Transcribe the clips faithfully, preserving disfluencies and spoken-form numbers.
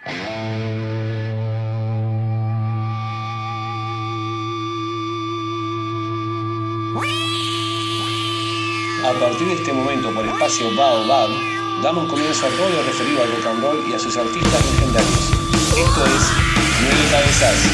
A partir de este momento, por espacio Baobab, damos comienzo a todo lo referido al rock and roll y a sus artistas legendarios. Esto es Nueve Cabezas.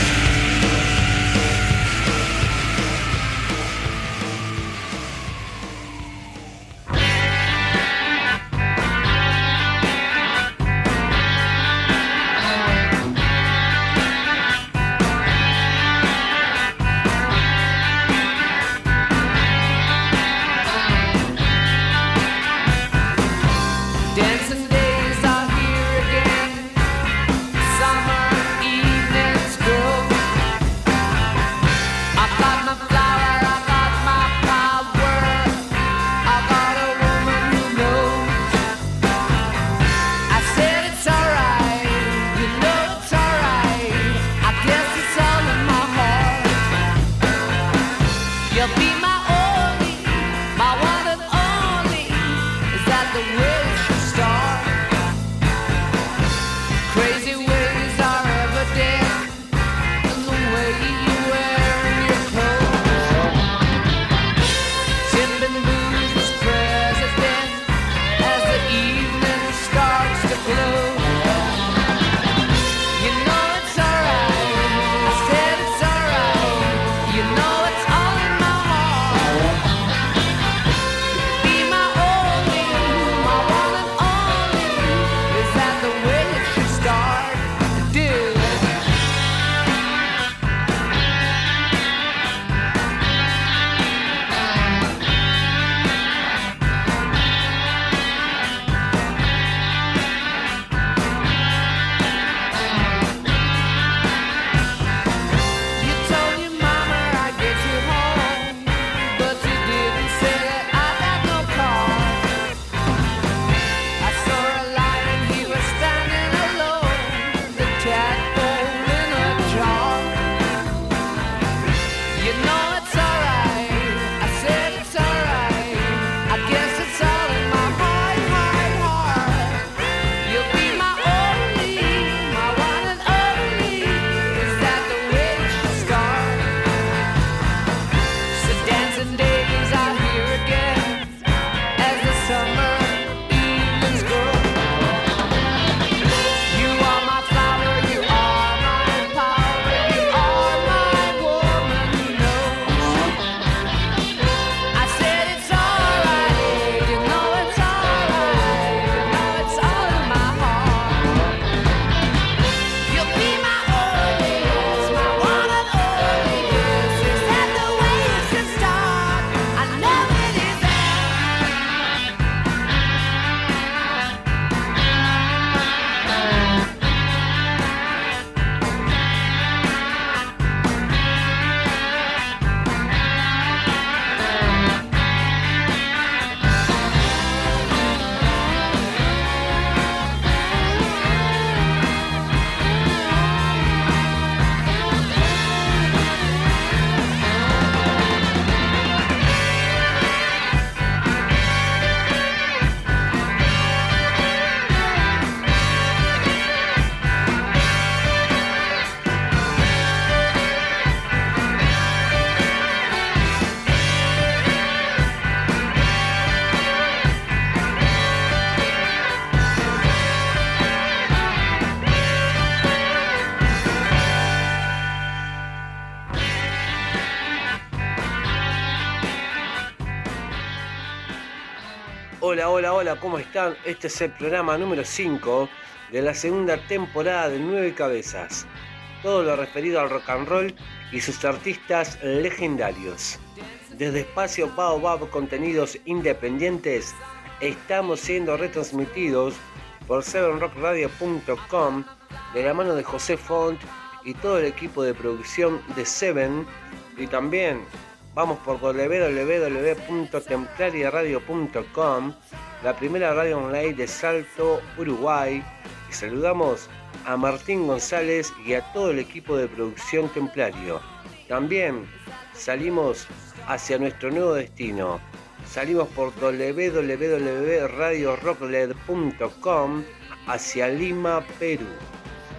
Hola, hola, hola, ¿cómo están? Este es el programa número cinco de la segunda temporada de Nueve Cabezas. Todo lo referido al rock and roll y sus artistas legendarios. Desde Espacio Baobab Contenidos Independientes estamos siendo retransmitidos por seven rock radio punto com de la mano de José Font y todo el equipo de producción de Seven, y también vamos por doble u doble u doble u punto templaria radio punto com, la primera radio online de Salto, Uruguay, y saludamos a Martín González y a todo el equipo de producción Templario. También salimos hacia nuestro nuevo destino. Salimos por doble u doble u doble u punto radio rockled punto com hacia Lima, Perú.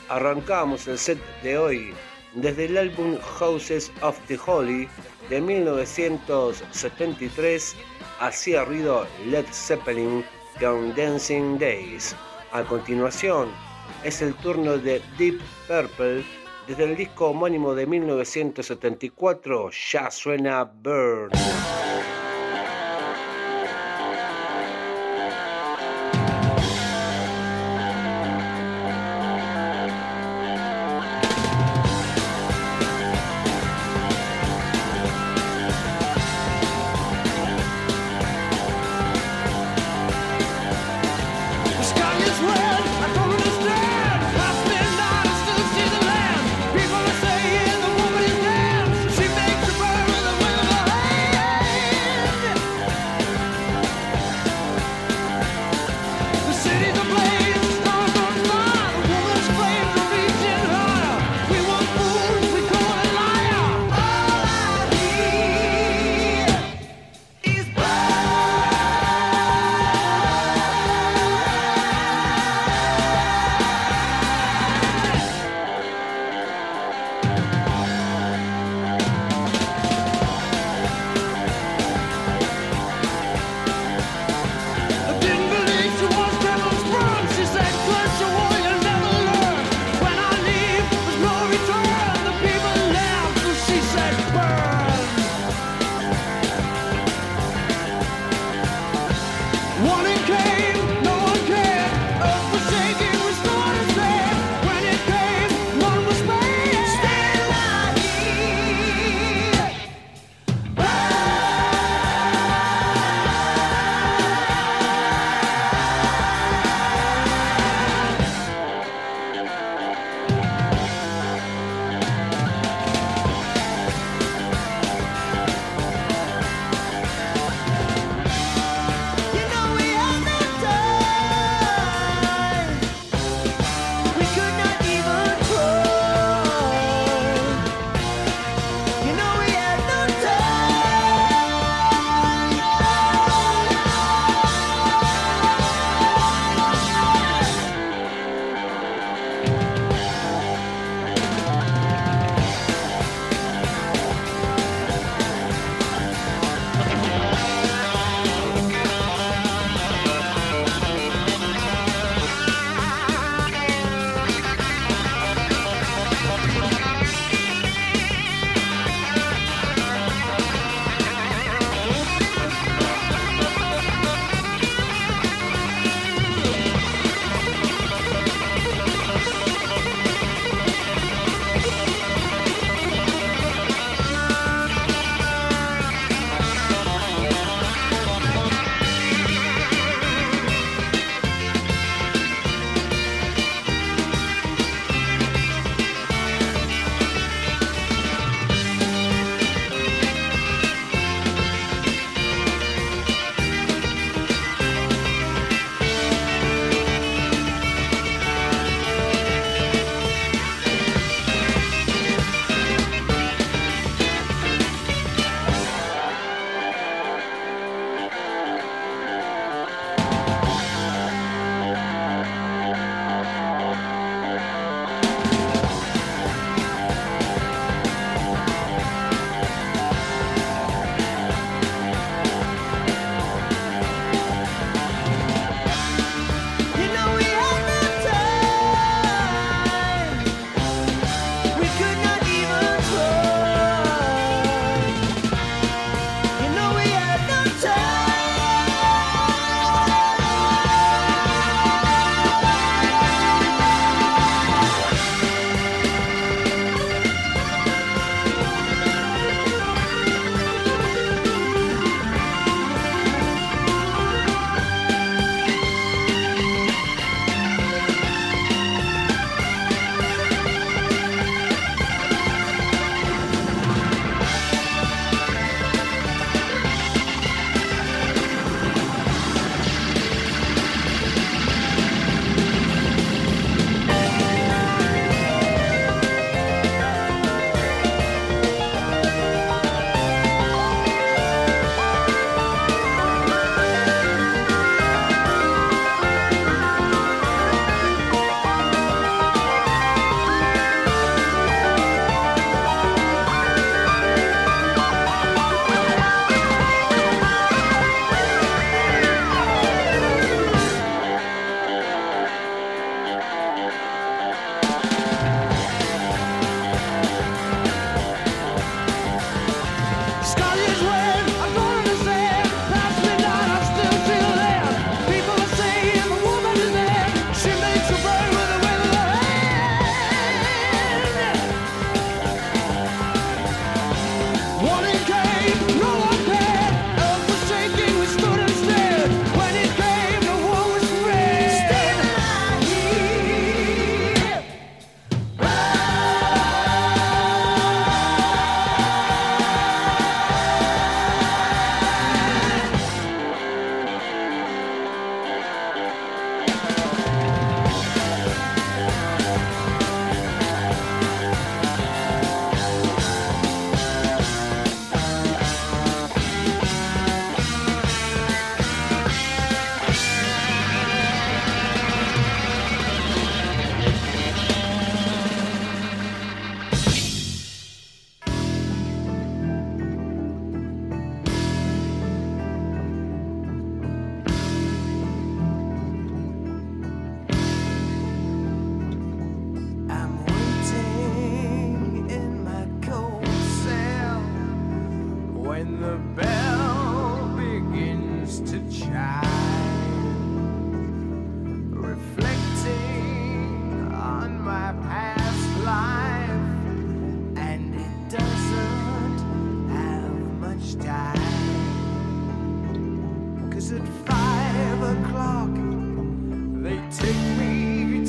Arrancamos el set de hoy desde el álbum Houses of the Holy de mil novecientos setenta y tres, hacía ruido Led Zeppelin con Dancing Days. A continuación es el turno de Deep Purple desde el disco homónimo de mil novecientos setenta y cuatro, ya suena Burn. People are saying the woman is dead. She makes the burn with a will of a hey, hey.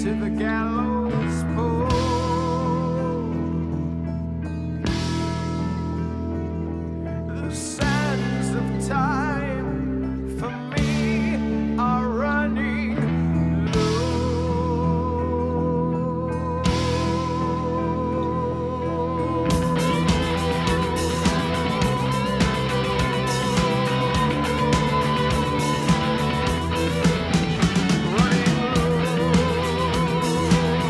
Running low.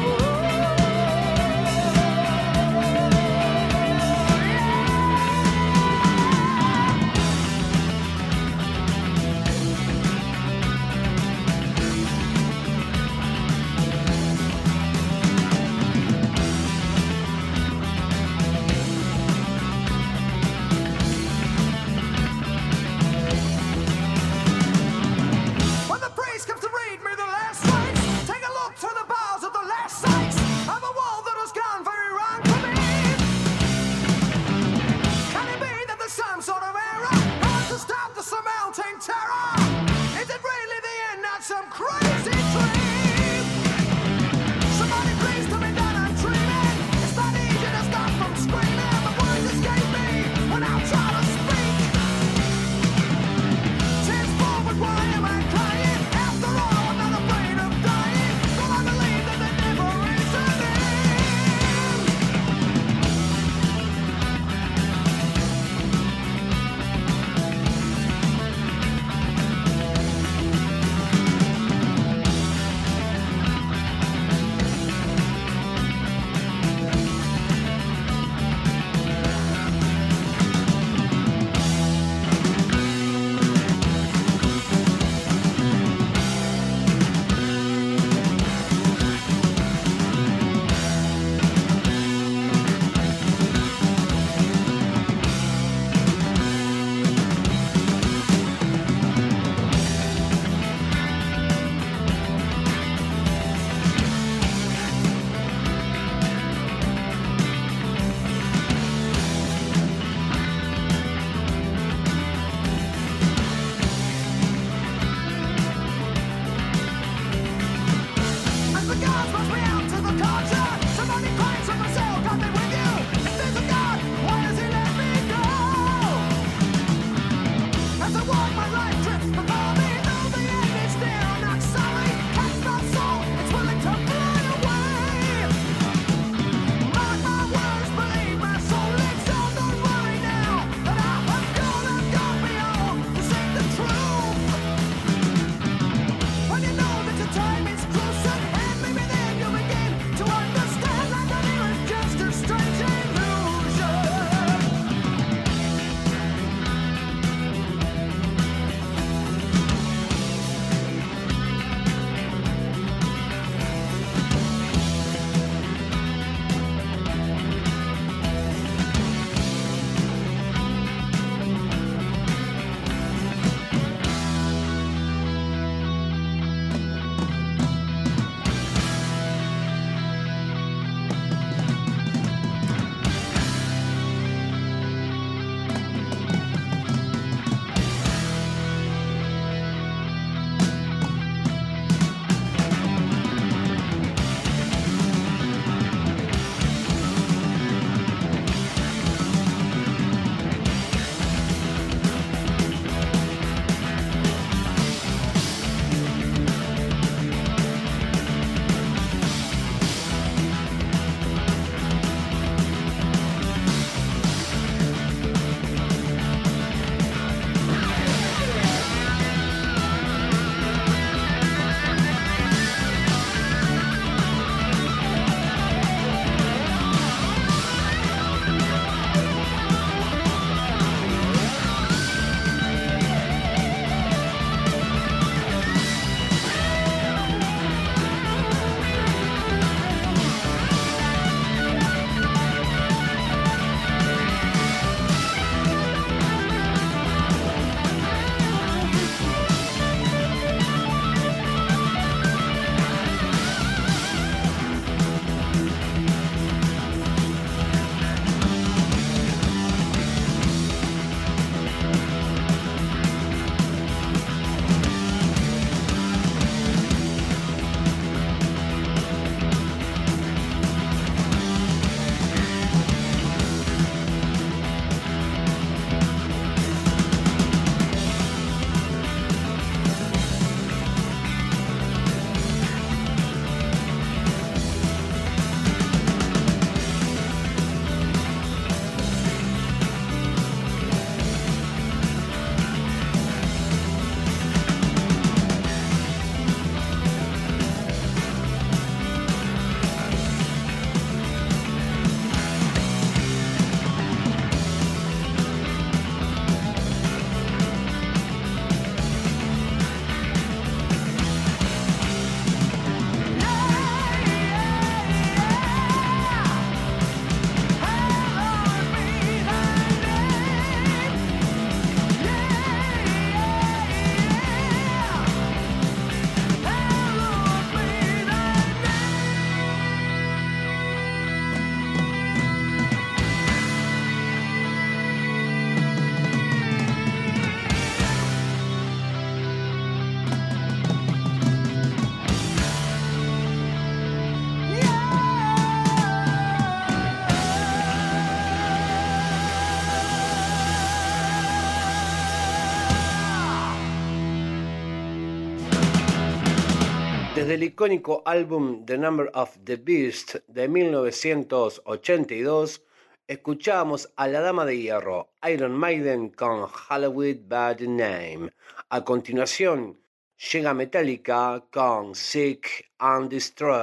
Desde el icónico álbum The Number of the Beast de mil novecientos ochenta y dos, escuchábamos a la Dama de Hierro, Iron Maiden con Halloween by the Name. A continuación, llega Metallica con Seek and Destroy.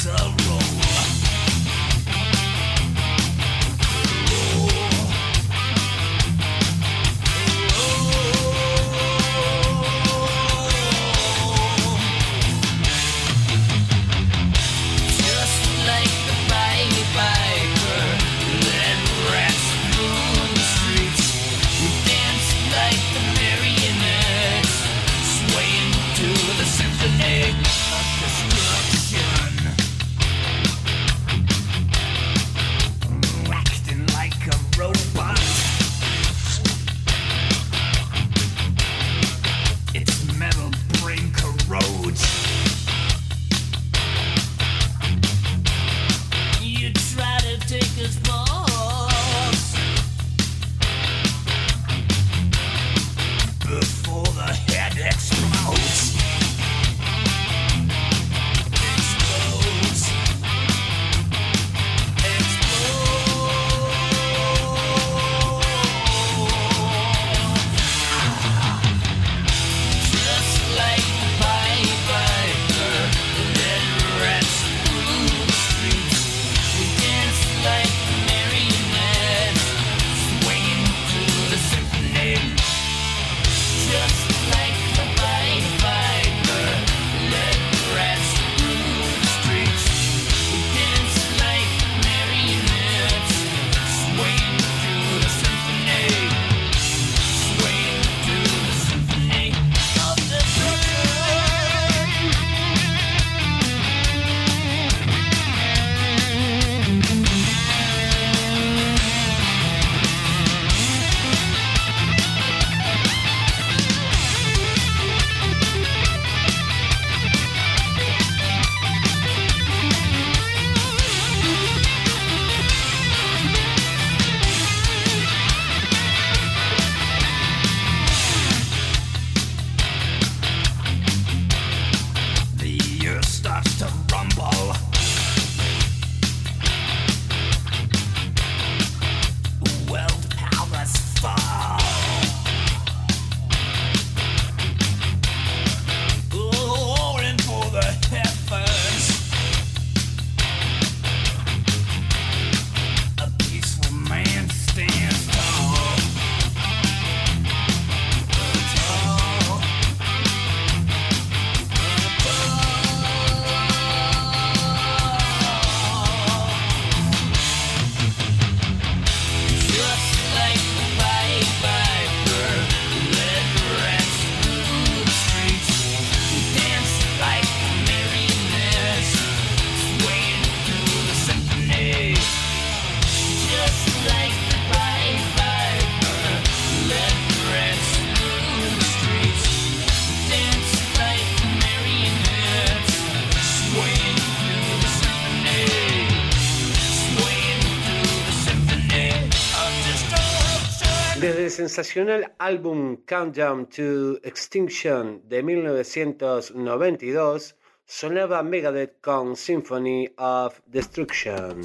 Desde el sensacional álbum Countdown to Extinction de mil novecientos noventa y dos, sonaba Megadeth con Symphony of Destruction.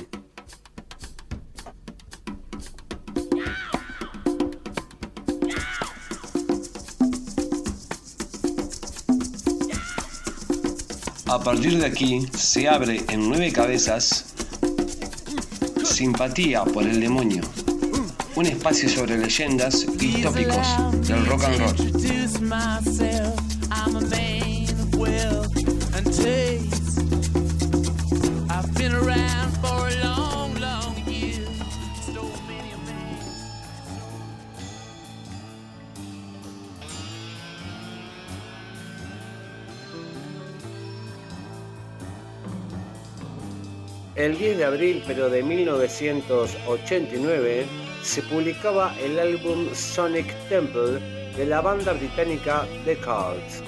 A partir de aquí se abre en nueve cabezas Simpatía por el Demonio, un espacio sobre leyendas y tópicos del rock and roll. El diez de abril, pero de mil novecientos ochenta y nueve, se publicaba el álbum Sonic Temple de la banda británica The Cult.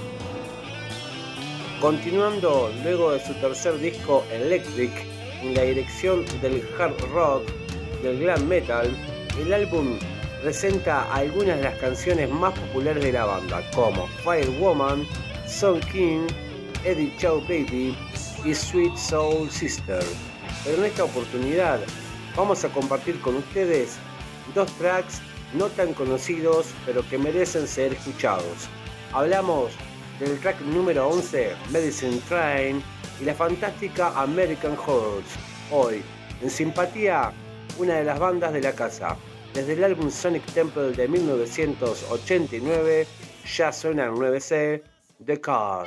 Continuando luego de su tercer disco Electric en la dirección del hard rock, del glam metal, el álbum presenta algunas de las canciones más populares de la banda, como Firewoman, Song King, Eddie Chow Baby y Sweet Soul Sister. Pero en esta oportunidad vamos a compartir con ustedes dos tracks no tan conocidos pero que merecen ser escuchados. Hablamos del track número once, Medicine Train, y la fantástica American Horror. Hoy, en Simpatía, una de las bandas de la casa. Desde el álbum Sonic Temple de mil novecientos ochenta y nueve, ya suena el nueve C, The Cult.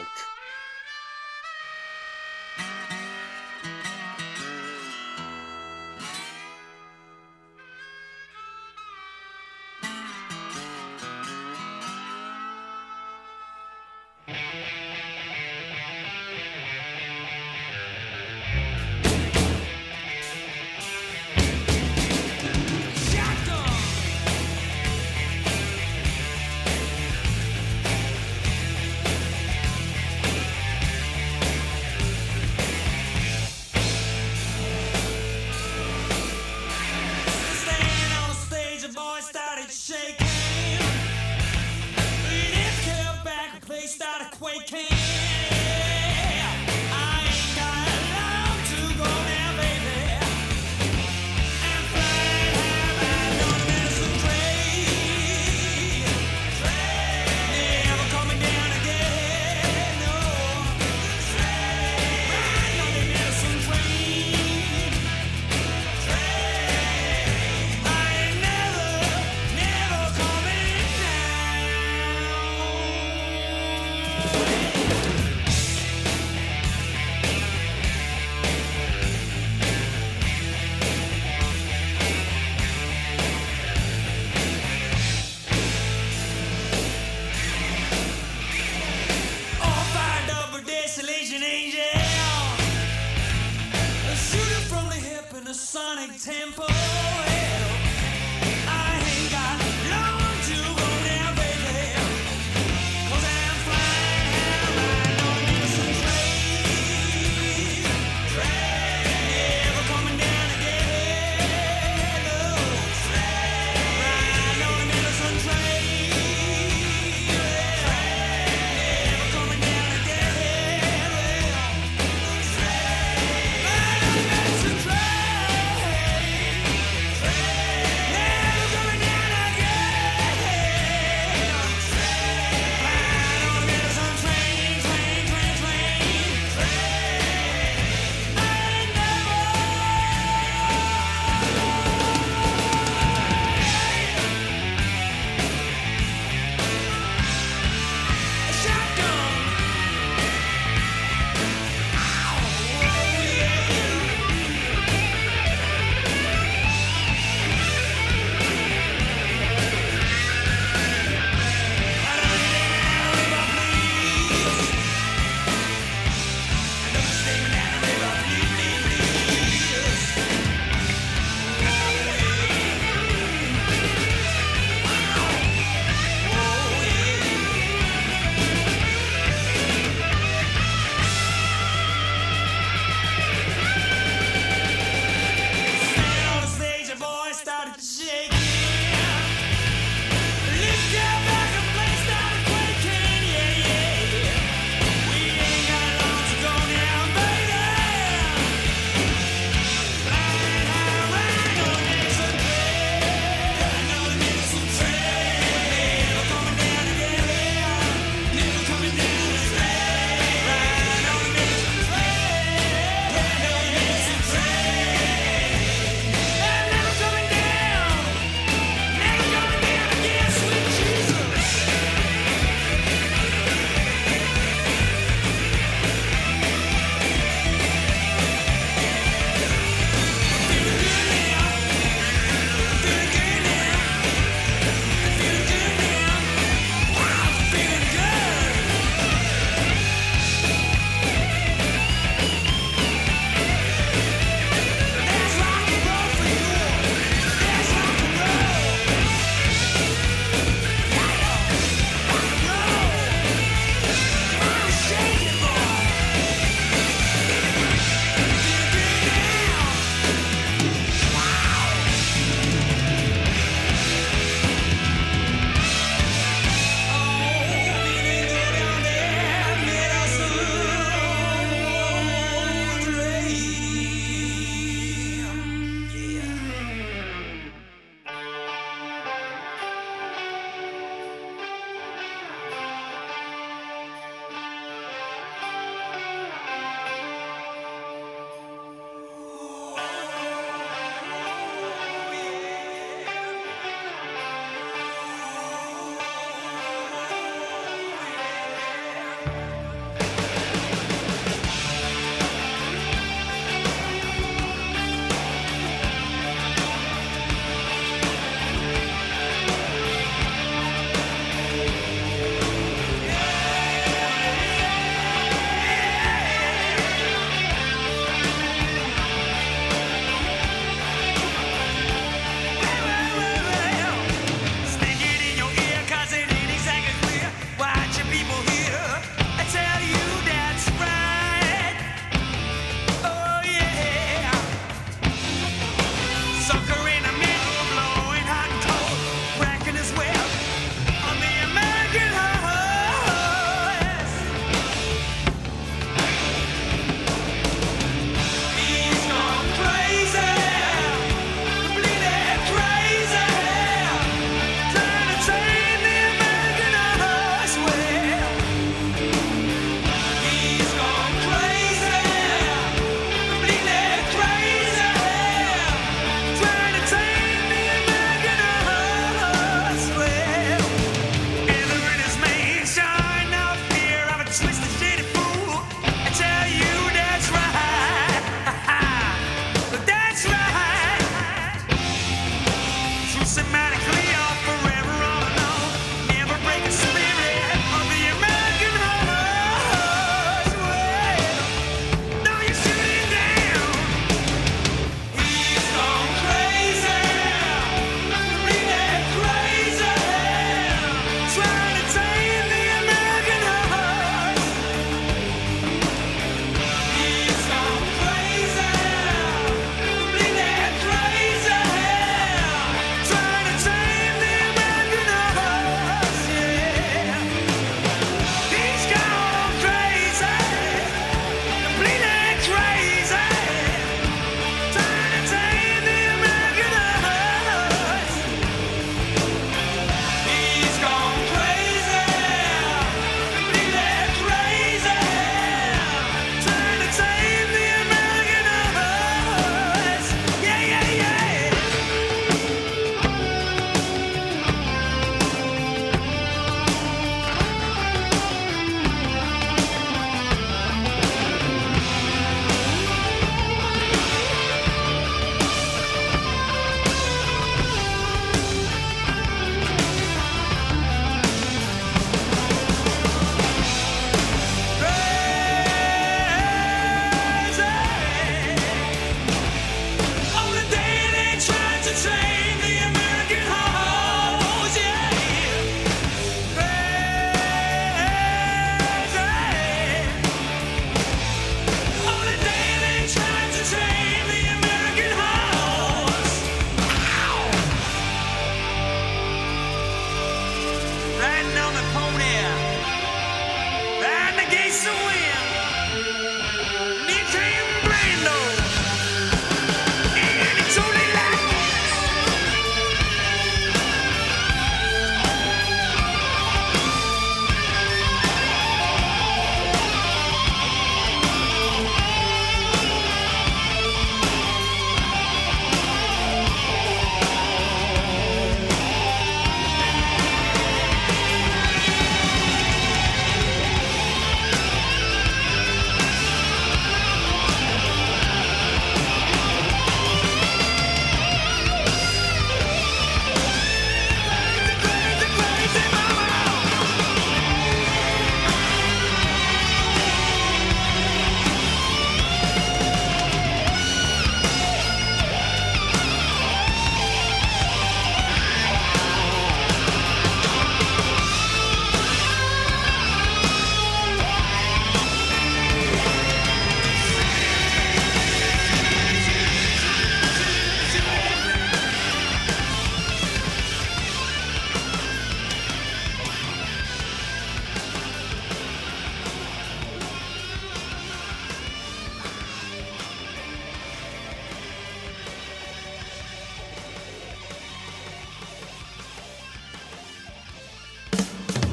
Train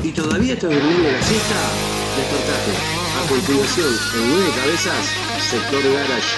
¿Y todavía estás durmiendo la siesta? Despertate. A continuación, en Nueve Cabezas, Sector Garage.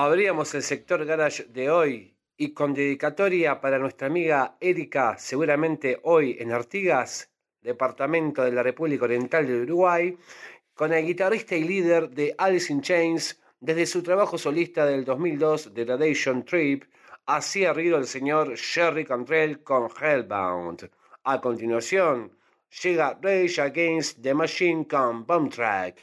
Abríamos el sector garage de hoy y con dedicatoria para nuestra amiga Erika, seguramente hoy en Artigas, departamento de la República Oriental del Uruguay, con el guitarrista y líder de Alice in Chains, desde su trabajo solista del dos mil dos, The Degradation Trip, así arriba el señor Jerry Cantrell con Hellbound. A continuación, llega Rage Against the Machine con Bomb Track.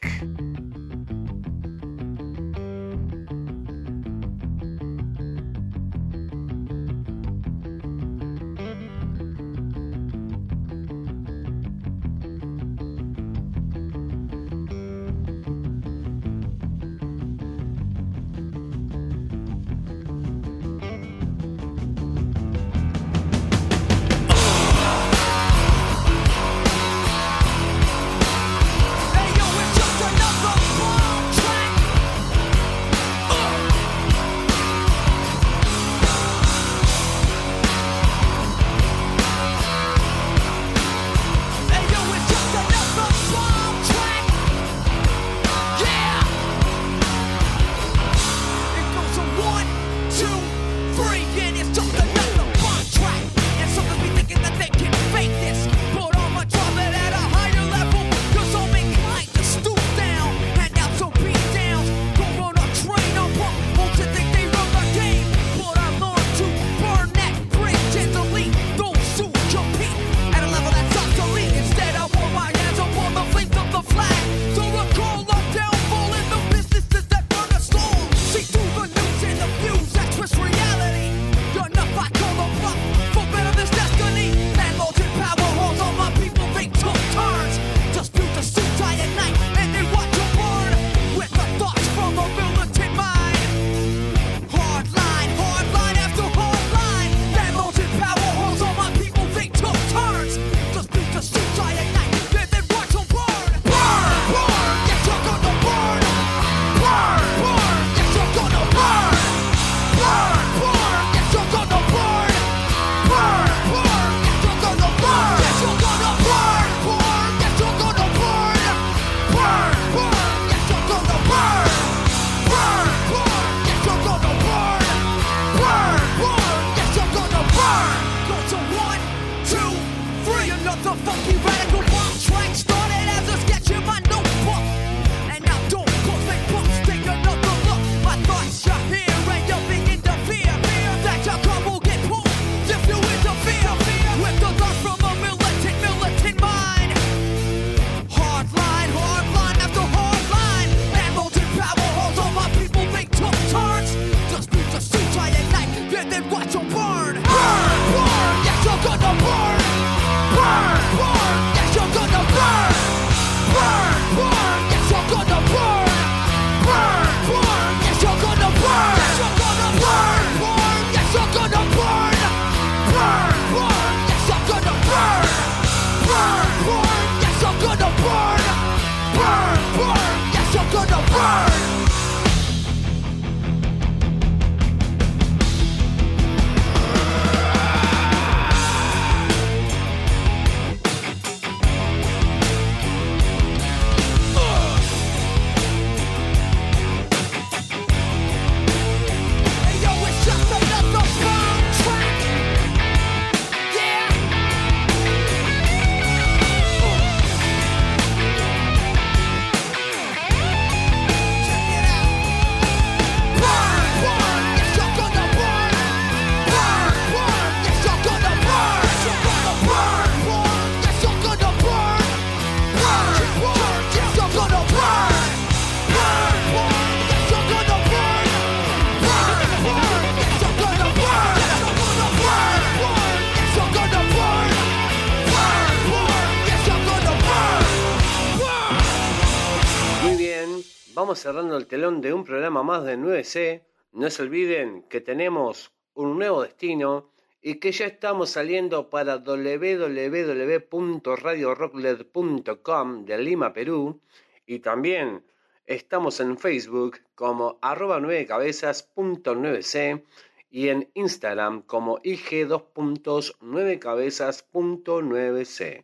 Cerrando el telón de un programa más de nueve C, no se olviden que tenemos un nuevo destino y que ya estamos saliendo para doble u doble u doble u punto radio rocklet punto com de Lima, Perú, y también estamos en Facebook como arroba nueve cabezas punto nueve c y en Instagram como I G dos puntos nueve cabezas punto nueve c.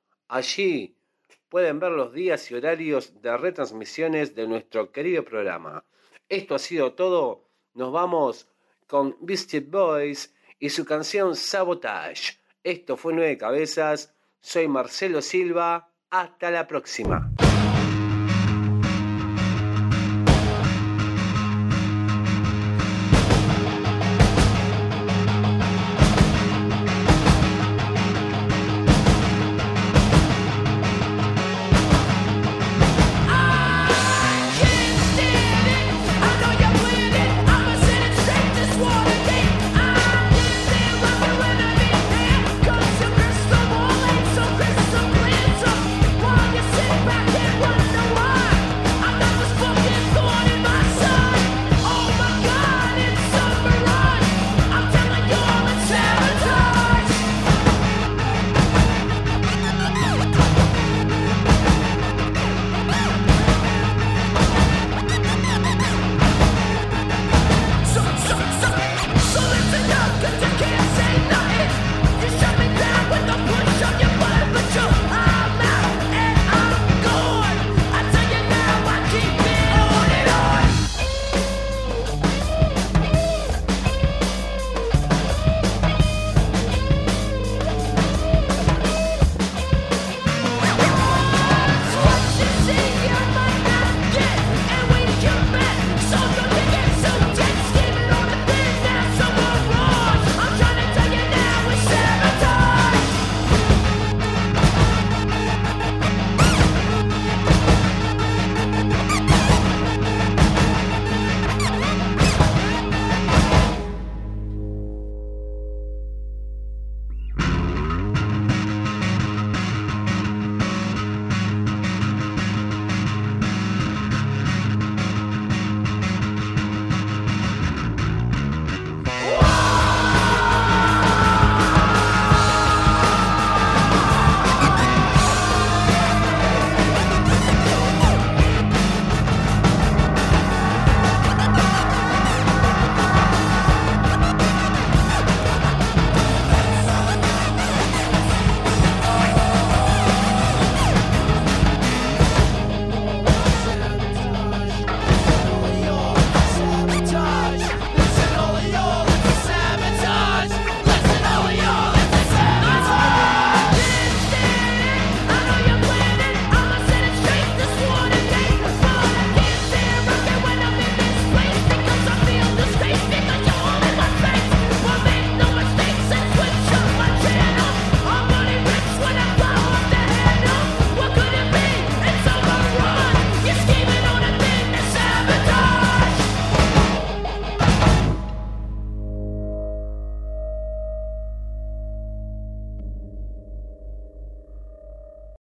Allí pueden ver los días y horarios de retransmisiones de nuestro querido programa. Esto ha sido todo. nos vamos con Beastie Boys y su canción Sabotage. Esto fue Nueve Cabezas, soy Marcelo Silva, hasta la próxima.